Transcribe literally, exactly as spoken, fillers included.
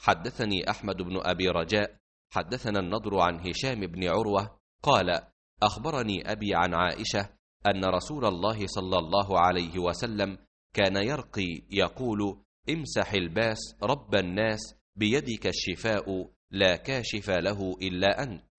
حدثني أحمد بن أبي رجاء حدثنا النضر عن هشام بن عروة قال أخبرني أبي عن عائشة أن رسول الله صلى الله عليه وسلم كان يرقي يقول امسح الباس رب الناس بيدك الشفاء لا كاشف له إلا أنت.